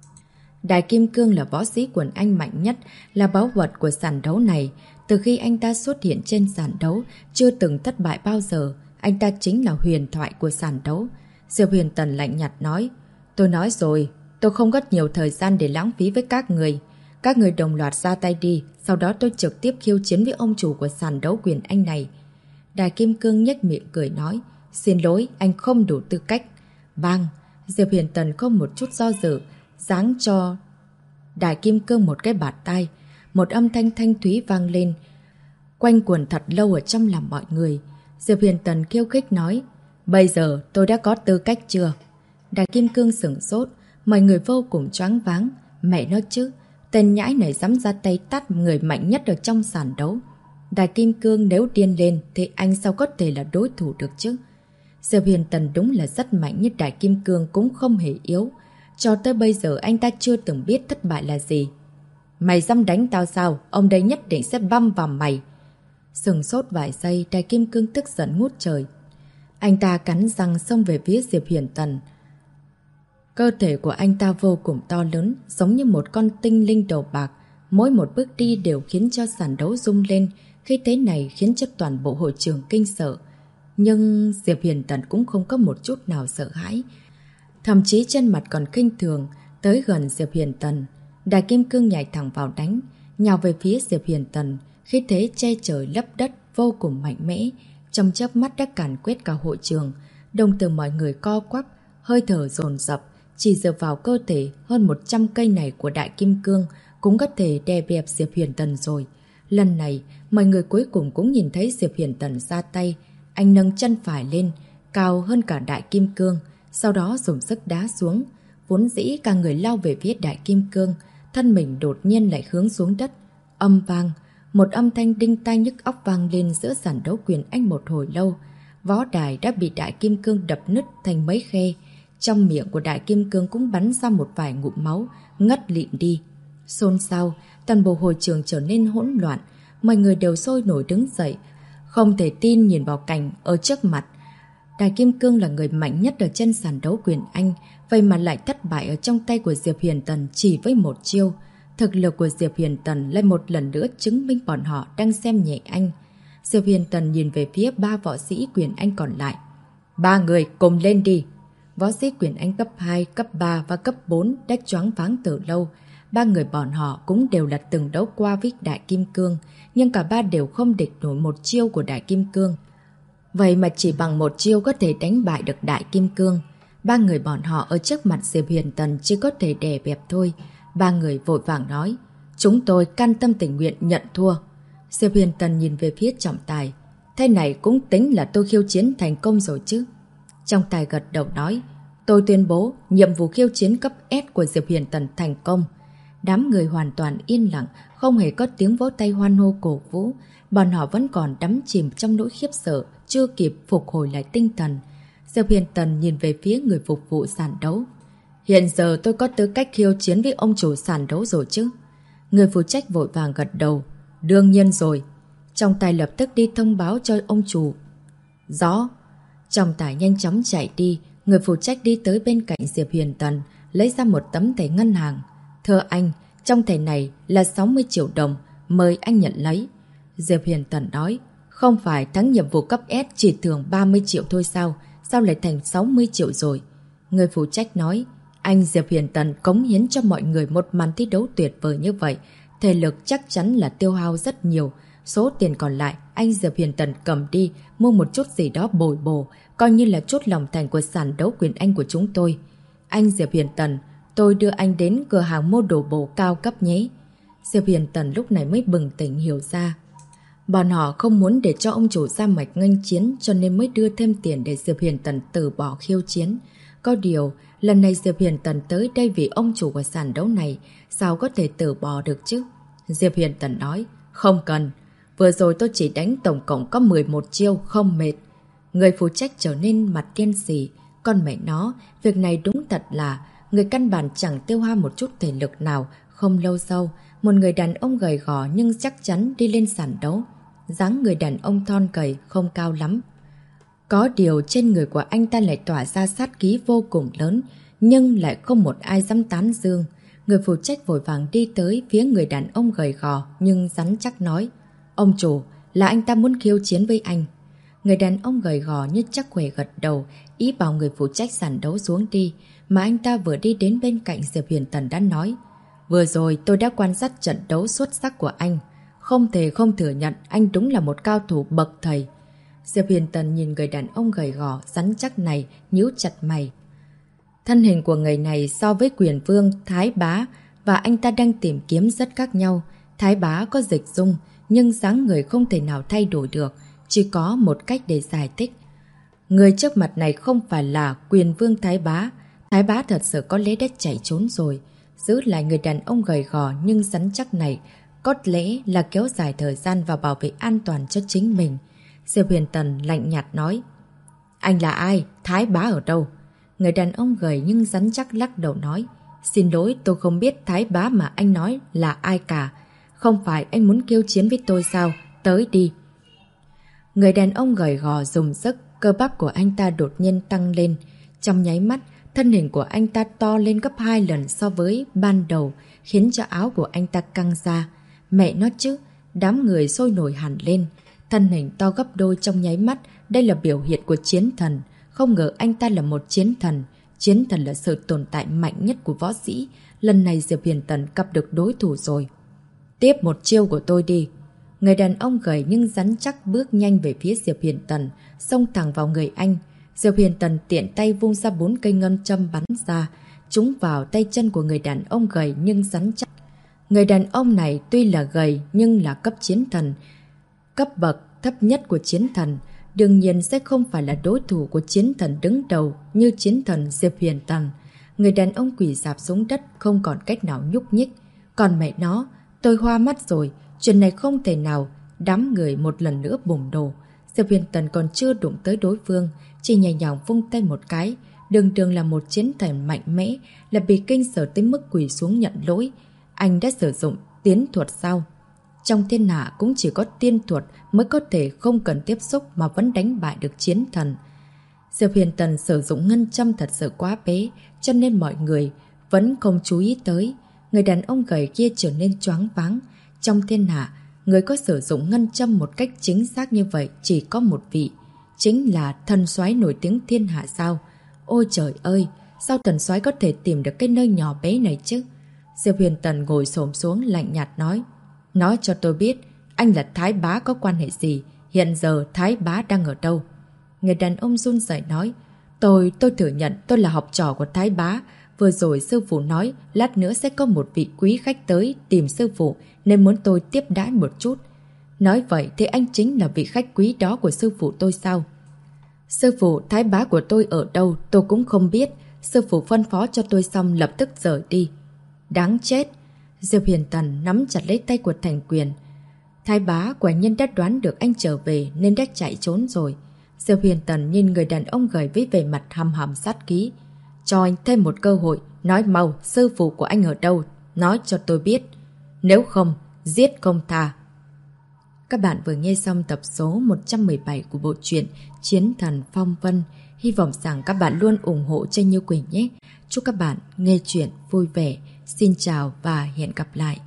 Đại Kim Cương là võ sĩ Quyền Anh mạnh nhất, là báu vật của sàn đấu này. Từ khi anh ta xuất hiện trên sàn đấu, chưa từng thất bại bao giờ. Anh ta chính là huyền thoại của sàn đấu. Diệp Huyền Tần lạnh nhạt nói: Tôi nói rồi, tôi không có nhiều thời gian để lãng phí với các người. Các người đồng loạt ra tay đi, sau đó tôi trực tiếp khiêu chiến với ông chủ của sàn đấu Quyền Anh này. Đại Kim Cương nhếch miệng cười nói: Xin lỗi, anh không đủ tư cách. Bang! Diệp Huyền Tần không một chút do dự, giáng cho Đại Kim Cương một cái bạt tai. một âm thanh thanh thúy vang lên, quanh quẩn thật lâu ở trong lòng mọi người. Diệp Huyền Tần khiêu khích nói, bây giờ tôi đã có tư cách chưa? Đại Kim Cương sửng sốt, mọi người vô cùng choáng váng. Mẹ nói chứ, tên nhãi này dám ra tay tát người mạnh nhất ở trong sàn đấu. Đại Kim Cương nếu điên lên thì anh sao có thể là đối thủ được chứ? Diệp Huyền Tần đúng là rất mạnh, nhưng Đại Kim Cương cũng không hề yếu. Cho tới bây giờ anh ta chưa từng biết thất bại là gì. Mày dám đánh tao sao? Ông đây nhất định sẽ băm vào mày. Sừng sốt vài giây, Đại Kim Cương tức giận ngút trời. Anh ta cắn răng xông về phía Diệp Huyền Tần. Cơ thể của anh ta vô cùng to lớn, giống như một con tinh linh đầu bạc. Mỗi một bước đi đều khiến cho sàn đấu rung lên. Khi thế này khiến cho toàn bộ hội trường kinh sợ. Nhưng Diệp Huyền Tần cũng không có một chút nào sợ hãi. Thậm chí trên mặt còn khinh thường. Tới gần Diệp Huyền Tần, Đại Kim Cương nhảy thẳng vào đánh, nhào về phía Diệp Huyền Tần. Khi thế che trời lấp đất vô cùng mạnh mẽ, trong chớp mắt đã càn quét cả hội trường. Đồng tử mọi người co quắp, hơi thở dồn dập. Chỉ dựa vào cơ thể hơn 100 cây này của Đại Kim Cương cũng có thể đè bẹp Diệp Huyền Tần rồi. Lần này, mọi người cuối cùng cũng nhìn thấy Diệp Huyền Tần ra tay. Anh nâng chân phải lên, cao hơn cả Đại Kim Cương, sau đó dùng sức đá xuống. Vốn dĩ cả người lao về phía Đại Kim Cương, thân mình đột nhiên lại hướng xuống đất. Âm vang, một âm thanh đinh tai nhức óc vang lên giữa sàn đấu quyền anh một hồi lâu. Võ đài đã bị Đại Kim Cương đập nứt thành mấy khe. Trong miệng của Đại Kim Cương cũng bắn ra một vài ngụm máu, ngất lịm đi. Xôn xao, toàn bộ hội trường trở nên hỗn loạn. Mọi người đều sôi nổi đứng dậy, không thể tin nhìn vào cảnh ở trước mặt. Đại Kim Cương là người mạnh nhất ở trên sàn đấu quyền Anh, vậy mà lại thất bại ở trong tay của Diệp Huyền Tần chỉ với một chiêu. Thực lực của Diệp Huyền Tần lại một lần nữa chứng minh bọn họ đang xem nhẹ anh. Diệp Huyền Tần nhìn về phía 3 võ sĩ quyền Anh còn lại. 3 người cùng lên đi. Võ sĩ quyền Anh cấp 2, cấp 3 và cấp 4 đã choáng váng từ lâu. 3 người bọn họ cũng đều là từng đấu qua với Đại Kim Cương, nhưng cả 3 đều không địch nổi một chiêu của Đại Kim Cương. Vậy mà chỉ bằng một chiêu có thể đánh bại được Đại Kim Cương. 3 người bọn họ ở trước mặt Diệp Huyền Tần chỉ có thể đè bẹp thôi. 3 người vội vàng nói, chúng tôi can tâm tình nguyện nhận thua. Diệp Huyền Tần nhìn về phía trọng tài. Thế này cũng tính là tôi khiêu chiến thành công rồi chứ. Trọng tài gật đầu nói, tôi tuyên bố nhiệm vụ khiêu chiến cấp S của Diệp Huyền Tần thành công. Đám người hoàn toàn yên lặng, không hề có tiếng vỗ tay hoan hô cổ vũ. Bọn họ vẫn còn đắm chìm trong nỗi khiếp sợ, chưa kịp phục hồi lại tinh thần. Diệp Huyền Tần nhìn về phía người phục vụ sàn đấu. Hiện giờ tôi có tư cách khiêu chiến với ông chủ sàn đấu rồi chứ? Người phụ trách vội vàng gật đầu. Đương nhiên rồi. Trọng tài lập tức đi thông báo cho ông chủ. Rõ. Trọng tài nhanh chóng chạy đi. Người phụ trách đi tới bên cạnh Diệp Huyền Tần, lấy ra một tấm thẻ ngân hàng. Thưa anh, trong thẻ này là 60 triệu đồng, mời anh nhận lấy. Diệp Huyền Tần nói, không phải thắng nhiệm vụ cấp S chỉ thưởng 30 triệu thôi sao? Sao lại thành 60 triệu rồi? Người phụ trách nói, anh Diệp Huyền Tần cống hiến cho mọi người một màn thi đấu tuyệt vời như vậy. Thể lực chắc chắn là tiêu hao rất nhiều. Số tiền còn lại, anh Diệp Huyền Tần cầm đi, mua một chút gì đó bồi bổ, coi như là chút lòng thành của sàn đấu quyền Anh của chúng tôi. Anh Diệp Huyền Tần, tôi đưa anh đến cửa hàng mua đồ bổ cao cấp nhé. Diệp Huyền Tần lúc này mới bừng tỉnh hiểu ra. Bọn họ không muốn để cho ông chủ ra mạch nghênh chiến, cho nên mới đưa thêm tiền để Diệp Huyền Tần từ bỏ khiêu chiến. Có điều, lần này Diệp Huyền Tần tới đây vì ông chủ của sàn đấu này, sao có thể từ bỏ được chứ? Diệp Huyền Tần nói, không cần. Vừa rồi tôi chỉ đánh tổng cộng có 11 chiêu, không mệt. Người phụ trách trở nên mặt đen xì. Con mẹ nó, việc này đúng thật là người căn bản chẳng tiêu hao một chút thể lực nào. Không lâu sau, một người đàn ông gầy gò nhưng chắc chắn đi lên sàn đấu. Dáng người đàn ông thon gầy, không cao lắm. Có điều trên người của anh ta lại tỏa ra sát khí vô cùng lớn, nhưng lại không một ai dám tán dương. Người phụ trách vội vàng đi tới phía người đàn ông gầy gò nhưng rắn chắc nói, ông chủ, là anh ta muốn khiêu chiến với anh. Người đàn ông gầy gò như chắc khỏe gật đầu, ý bảo người phụ trách sàn đấu xuống đi, mà anh ta vừa đi đến bên cạnh Diệp Huyền Tần đã nói, vừa rồi tôi đã quan sát trận đấu xuất sắc của anh. Không thể không thừa nhận anh đúng là một cao thủ bậc thầy. Diệp Huyền Tần nhìn người đàn ông gầy gò, rắn chắc này, nhíu chặt mày. Thân hình của người này so với Quyền Vương, Thái Bá và anh ta đang tìm kiếm rất khác nhau. Thái bá có dịch dung, nhưng dáng người không thể nào thay đổi được, chỉ có một cách để giải thích. Người trước mặt này không phải là Quyền Vương Thái bá. Thái bá thật sự có lẽ đã chạy trốn rồi. Giữ lại người đàn ông gầy gò nhưng rắn chắc này, có lẽ là kéo dài thời gian và bảo vệ an toàn cho chính mình. Diệp Huyền Tần lạnh nhạt nói. Anh là ai? Thái bá ở đâu? Người đàn ông gầy nhưng rắn chắc lắc đầu nói. Xin lỗi, tôi không biết Thái bá mà anh nói là ai cả. Không phải anh muốn kêu chiến với tôi sao? Tới đi. Người đàn ông gầy gò dùng sức, cơ bắp của anh ta đột nhiên tăng lên. Trong nháy mắt, thân hình của anh ta to lên gấp 2 lần so với ban đầu, khiến cho áo của anh ta căng ra. Mẹ nó chứ, đám người sôi nổi hẳn lên. Thân hình to gấp đôi trong nháy mắt, đây là biểu hiện của chiến thần. Không ngờ anh ta là một chiến thần. Chiến thần là sự tồn tại mạnh nhất của võ sĩ. Lần này Diệp Huyền Tần gặp được đối thủ rồi. Tiếp một chiêu của tôi đi. Người đàn ông gầy nhưng rắn chắc bước nhanh về phía Diệp Huyền Tần, xông thẳng vào người anh. Diệp Huyền Tần tiện tay vung ra 4 cây ngân châm bắn ra, trúng vào tay chân của người đàn ông gầy nhưng rắn chắc. Người đàn ông này tuy là gầy nhưng là cấp chiến thần, cấp bậc thấp nhất của chiến thần, đương nhiên sẽ không phải là đối thủ của chiến thần đứng đầu như chiến thần Diệp Huyền Tần. Người đàn ông quỳ rạp xuống đất không còn cách nào nhúc nhích. Còn mẹ nó, tôi hoa mắt rồi, chuyện này không thể nào. Đám người một lần nữa bùng nổ. Diệp Huyền Tần còn chưa đụng tới đối phương, chỉ nhẹ nhàng vung tay một cái. Đường đường là một chiến thần mạnh mẽ, là bị kinh sợ tới mức quỳ xuống nhận lỗi. Anh đã sử dụng tiến thuật sao? Trong thiên hạ cũng chỉ có tiên thuật mới có thể không cần tiếp xúc mà vẫn đánh bại được chiến thần. Diệp Huyền Tần sử dụng ngân châm thật sự quá bế, cho nên mọi người vẫn không chú ý tới. Người đàn ông gầy kia trở nên choáng váng. Trong thiên hạ, người có sử dụng ngân châm một cách chính xác như vậy chỉ có một vị. Chính là thần soái nổi tiếng thiên hạ sao? Ôi trời ơi, sao thần soái có thể tìm được cái nơi nhỏ bé này chứ? Diệp Huyền Tần ngồi xổm xuống lạnh nhạt nói. Nói cho tôi biết, anh là Thái bá có quan hệ gì? Hiện giờ Thái bá đang ở đâu? Người đàn ông run rẩy nói. Tôi thừa nhận tôi là học trò của Thái bá. Vừa rồi sư phụ nói lát nữa sẽ có một vị quý khách tới tìm sư phụ nên muốn tôi tiếp đãi một chút. Nói vậy thì anh chính là vị khách quý đó của sư phụ tôi sao? Sư phụ Thái bá của tôi ở đâu tôi cũng không biết. Sư phụ phân phó cho tôi xong lập tức rời đi. Đáng chết! Diệp Huyền Tần nắm chặt lấy tay của Thành Quyền. Thái bá quả nhiên đã đoán được anh trở về nên đã chạy trốn rồi. Diệp Huyền Tần nhìn người đàn ông gầy với vẻ mặt hăm hăm sát khí. Cho anh thêm một cơ hội, nói mau sư phụ của anh ở đâu, nói cho tôi biết. Nếu không, giết không tha. Các bạn vừa nghe xong tập số 117 của bộ truyện Chiến Thần Phong Vân. Hy vọng rằng các bạn luôn ủng hộ cho Như Quỳnh nhé. Chúc các bạn nghe chuyện vui vẻ. Xin chào và hẹn gặp lại.